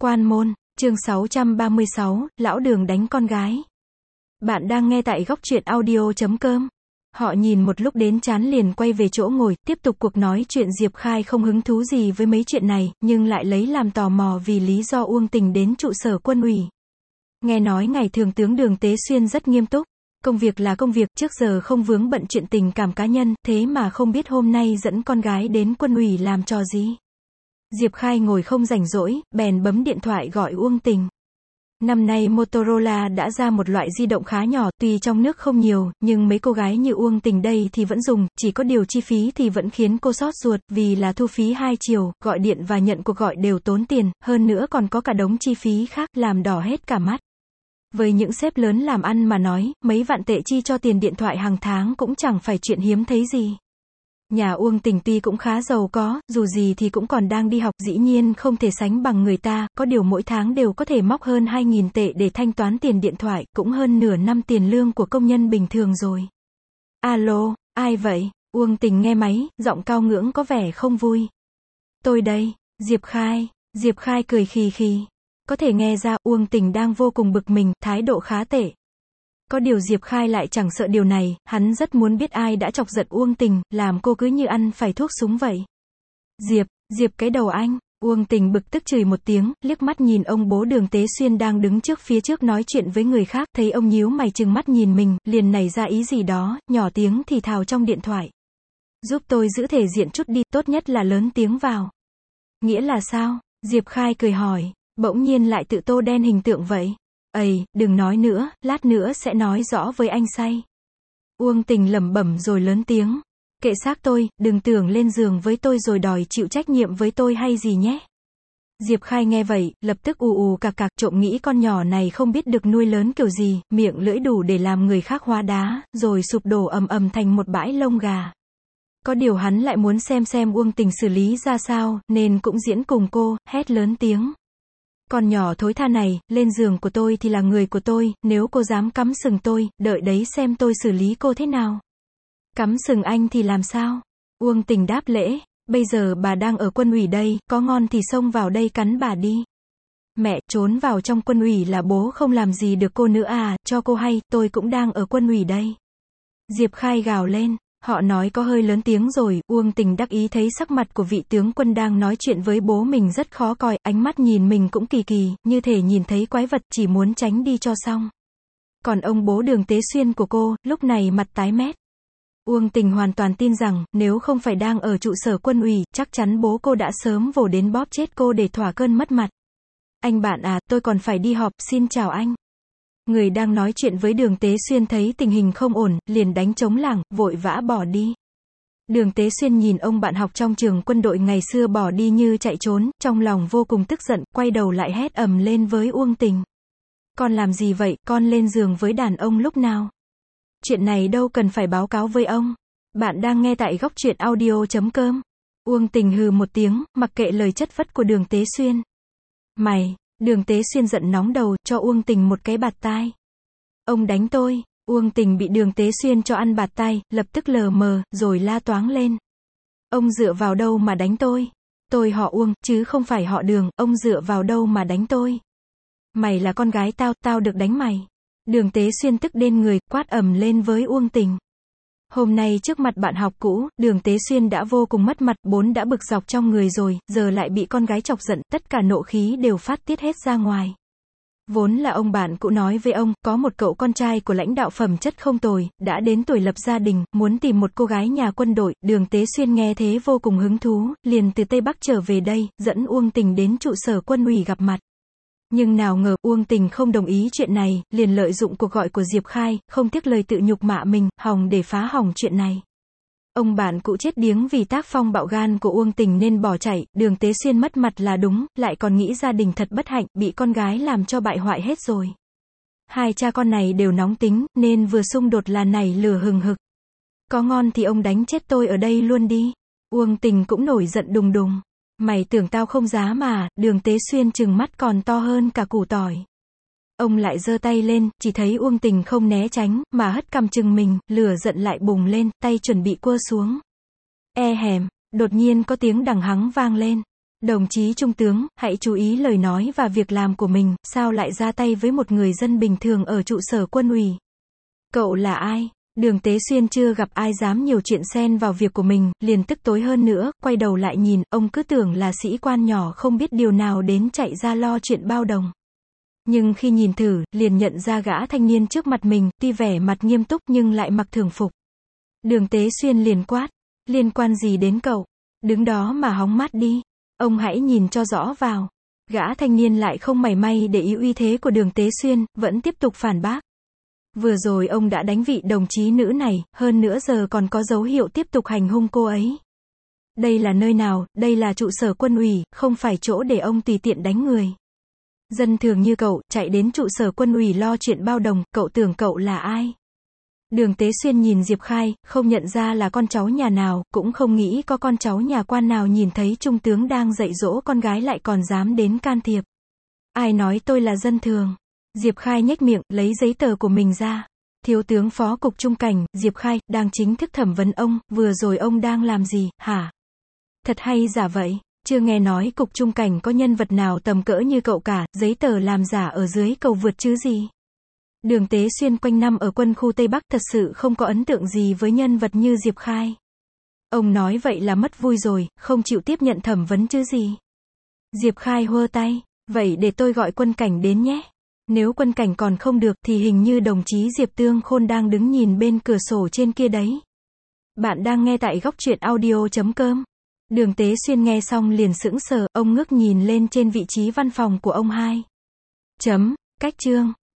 Quan môn, chương 636, lão Đường đánh con gái. Bạn đang nghe tại góc truyện audio.com. Họ nhìn một lúc đến chán liền quay về chỗ ngồi, tiếp tục cuộc nói chuyện. Diệp Khai không hứng thú gì với mấy chuyện này, nhưng lại lấy làm tò mò vì lý do Uông Tình đến trụ sở quân ủy. Nghe nói ngày thường tướng Đường Tế Xuyên rất nghiêm túc. Công việc là công việc, trước giờ không vướng bận chuyện tình cảm cá nhân, thế mà không biết hôm nay dẫn con gái đến quân ủy làm trò gì. Diệp Khai ngồi không rảnh rỗi, bèn bấm điện thoại gọi Uông Tình. Năm nay Motorola đã ra một loại di động khá nhỏ, tuy trong nước không nhiều, nhưng mấy cô gái như Uông Tình đây thì vẫn dùng, chỉ có điều chi phí thì vẫn khiến cô xót ruột, vì là thu phí 2 chiều, gọi điện và nhận cuộc gọi đều tốn tiền, hơn nữa còn có cả đống chi phí khác, làm đỏ hết cả mắt. Với những sếp lớn làm ăn mà nói, mấy vạn tệ chi cho tiền điện thoại hàng tháng cũng chẳng phải chuyện hiếm thấy gì. Nhà Uông Tình tuy cũng khá giàu có, dù gì thì cũng còn đang đi học, dĩ nhiên không thể sánh bằng người ta, có điều mỗi tháng đều có thể móc hơn 2.000 tệ để thanh toán tiền điện thoại, cũng hơn nửa năm tiền lương của công nhân bình thường rồi. Alo, ai vậy? Uông Tình nghe máy, giọng cao ngưỡng có vẻ không vui. Tôi đây, Diệp Khai. Diệp Khai cười khì khì. Có thể nghe ra Uông Tình đang vô cùng bực mình, thái độ khá tệ. Có điều Diệp Khai lại chẳng sợ điều này, hắn rất muốn biết ai đã chọc giận Uông Tình, làm cô cứ như ăn phải thuốc súng vậy. Diệp cái đầu anh. Uông Tình bực tức chửi một tiếng, liếc mắt nhìn ông bố Đường Tế Xuyên đang đứng phía trước nói chuyện với người khác, thấy ông nhíu mày trừng mắt nhìn mình, liền nảy ra ý gì đó, nhỏ tiếng thì thào trong điện thoại. Giúp tôi giữ thể diện chút đi, tốt nhất là lớn tiếng vào. Nghĩa là sao? Diệp Khai cười hỏi, bỗng nhiên lại tự tô đen hình tượng vậy. Ây, đừng nói nữa, lát nữa sẽ nói rõ với anh say. Uông Tình lẩm bẩm rồi lớn tiếng. Kệ xác tôi, đừng tưởng lên giường với tôi rồi đòi chịu trách nhiệm với tôi hay gì nhé. Diệp Khai nghe vậy, lập tức ù cạc cạc, trộm nghĩ con nhỏ này không biết được nuôi lớn kiểu gì, miệng lưỡi đủ để làm người khác hóa đá, rồi sụp đổ ầm ầm thành một bãi lông gà. Có điều hắn lại muốn xem Uông Tình xử lý ra sao, nên cũng diễn cùng cô, hét lớn tiếng. Con nhỏ thối tha này, lên giường của tôi thì là người của tôi, nếu cô dám cắm sừng tôi, đợi đấy xem tôi xử lý cô thế nào. Cắm sừng anh thì làm sao? Uông Tình đáp lễ, bây giờ bà đang ở quân ủy đây, có ngon thì xông vào đây cắn bà đi. Mẹ, trốn vào trong quân ủy là bố không làm gì được cô nữa à, cho cô hay, tôi cũng đang ở quân ủy đây. Diệp Khai gào lên. Họ nói có hơi lớn tiếng rồi, Uông Tình đắc ý thấy sắc mặt của vị tướng quân đang nói chuyện với bố mình rất khó coi, ánh mắt nhìn mình cũng kỳ kỳ, như thể nhìn thấy quái vật, chỉ muốn tránh đi cho xong. Còn ông bố Đường Tế Xuyên của cô, lúc này mặt tái mét. Uông Tình hoàn toàn tin rằng, nếu không phải đang ở trụ sở quân ủy, chắc chắn bố cô đã sớm vồ đến bóp chết cô để thỏa cơn mất mặt. Anh bạn à, tôi còn phải đi họp, xin chào anh. Người đang nói chuyện với Đường Tế Xuyên thấy tình hình không ổn, liền đánh trống lảng, vội vã bỏ đi. Đường Tế Xuyên nhìn ông bạn học trong trường quân đội ngày xưa bỏ đi như chạy trốn, trong lòng vô cùng tức giận, quay đầu lại hét ầm lên với Uông Tình. Con làm gì vậy, con lên giường với đàn ông lúc nào? Chuyện này đâu cần phải báo cáo với ông. Bạn đang nghe tại góc truyện audio.com. Uông Tình hừ một tiếng, mặc kệ lời chất vấn của Đường Tế Xuyên. Mày! Đường Tế Xuyên giận nóng đầu, cho Uông Tình một cái bạt tai. Ông đánh tôi. Uông Tình bị Đường Tế Xuyên cho ăn bạt tai, lập tức lờ mờ, rồi la toáng lên. Ông dựa vào đâu mà đánh tôi? Tôi họ Uông, chứ không phải họ Đường, ông dựa vào đâu mà đánh tôi? Mày là con gái tao được đánh mày. Đường Tế Xuyên tức điên người, quát ầm lên với Uông Tình. Hôm nay trước mặt bạn học cũ, Đường Tế Xuyên đã vô cùng mất mặt, vốn đã bực dọc trong người rồi, giờ lại bị con gái chọc giận, tất cả nộ khí đều phát tiết hết ra ngoài. Vốn là ông bạn cũ nói với ông, có một cậu con trai của lãnh đạo phẩm chất không tồi, đã đến tuổi lập gia đình, muốn tìm một cô gái nhà quân đội. Đường Tế Xuyên nghe thế vô cùng hứng thú, liền từ Tây Bắc trở về đây, dẫn Uông Tình đến trụ sở quân ủy gặp mặt. Nhưng nào ngờ, Uông Tình không đồng ý chuyện này, liền lợi dụng cuộc gọi của Diệp Khai, không tiếc lời tự nhục mạ mình, hòng để phá hỏng chuyện này. Ông bạn cũ chết điếng vì tác phong bạo gan của Uông Tình nên bỏ chạy, Đường Tế Xuyên mất mặt là đúng, lại còn nghĩ gia đình thật bất hạnh, bị con gái làm cho bại hoại hết rồi. Hai cha con này đều nóng tính, nên vừa xung đột là nảy lửa hừng hực. Có ngon thì ông đánh chết tôi ở đây luôn đi. Uông Tình cũng nổi giận đùng đùng. Mày tưởng tao không dám mà? Đường Tế Xuyên trừng mắt còn to hơn cả củ tỏi. Ông lại giơ tay lên, chỉ thấy Uông Tình không né tránh, mà hất cằm chừng mình, lửa giận lại bùng lên, tay chuẩn bị quơ xuống. E hèm, đột nhiên có tiếng đằng hắng vang lên. Đồng chí trung tướng, hãy chú ý lời nói và việc làm của mình, sao lại ra tay với một người dân bình thường ở trụ sở quân ủy? Cậu là ai? Đường Tế Xuyên chưa gặp ai dám nhiều chuyện xen vào việc của mình, liền tức tối hơn nữa, quay đầu lại nhìn, ông cứ tưởng là sĩ quan nhỏ không biết điều nào đến chạy ra lo chuyện bao đồng. Nhưng khi nhìn thử, liền nhận ra gã thanh niên trước mặt mình, tuy vẻ mặt nghiêm túc nhưng lại mặc thường phục. Đường Tế Xuyên liền quát, liên quan gì đến cậu? Đứng đó mà hóng mát đi. Ông hãy nhìn cho rõ vào. Gã thanh niên lại không mảy may để ý uy thế của Đường Tế Xuyên, vẫn tiếp tục phản bác. Vừa rồi ông đã đánh vị đồng chí nữ này, hơn nữa giờ còn có dấu hiệu tiếp tục hành hung cô ấy. Đây là nơi nào? Đây là trụ sở quân ủy, không phải chỗ để ông tùy tiện đánh người. Dân thường như cậu, chạy đến trụ sở quân ủy lo chuyện bao đồng, cậu tưởng cậu là ai? Đường Tế Xuyên nhìn Diệp Khai, không nhận ra là con cháu nhà nào, cũng không nghĩ có con cháu nhà quan nào nhìn thấy trung tướng đang dạy dỗ con gái lại còn dám đến can thiệp. Ai nói tôi là dân thường? Diệp Khai nhếch miệng, lấy giấy tờ của mình ra. Thiếu tướng phó cục trung cảnh, Diệp Khai, đang chính thức thẩm vấn ông, vừa rồi ông đang làm gì, hả? Thật hay giả vậy? Chưa nghe nói cục trung cảnh có nhân vật nào tầm cỡ như cậu cả, giấy tờ làm giả ở dưới cầu vượt chứ gì? Đường Tế Xuyên quanh năm ở quân khu Tây Bắc thật sự không có ấn tượng gì với nhân vật như Diệp Khai. Ông nói vậy là mất vui rồi, không chịu tiếp nhận thẩm vấn chứ gì? Diệp Khai hơ tay, vậy để tôi gọi quân cảnh đến nhé. Nếu quân cảnh còn không được thì hình như đồng chí Diệp Tương Khôn đang đứng nhìn bên cửa sổ trên kia đấy. Bạn đang nghe tại góc truyện audio.com. Đường Tế Xuyên nghe xong liền sững sờ, ông ngước nhìn lên trên vị trí văn phòng của ông hai. Cách chương.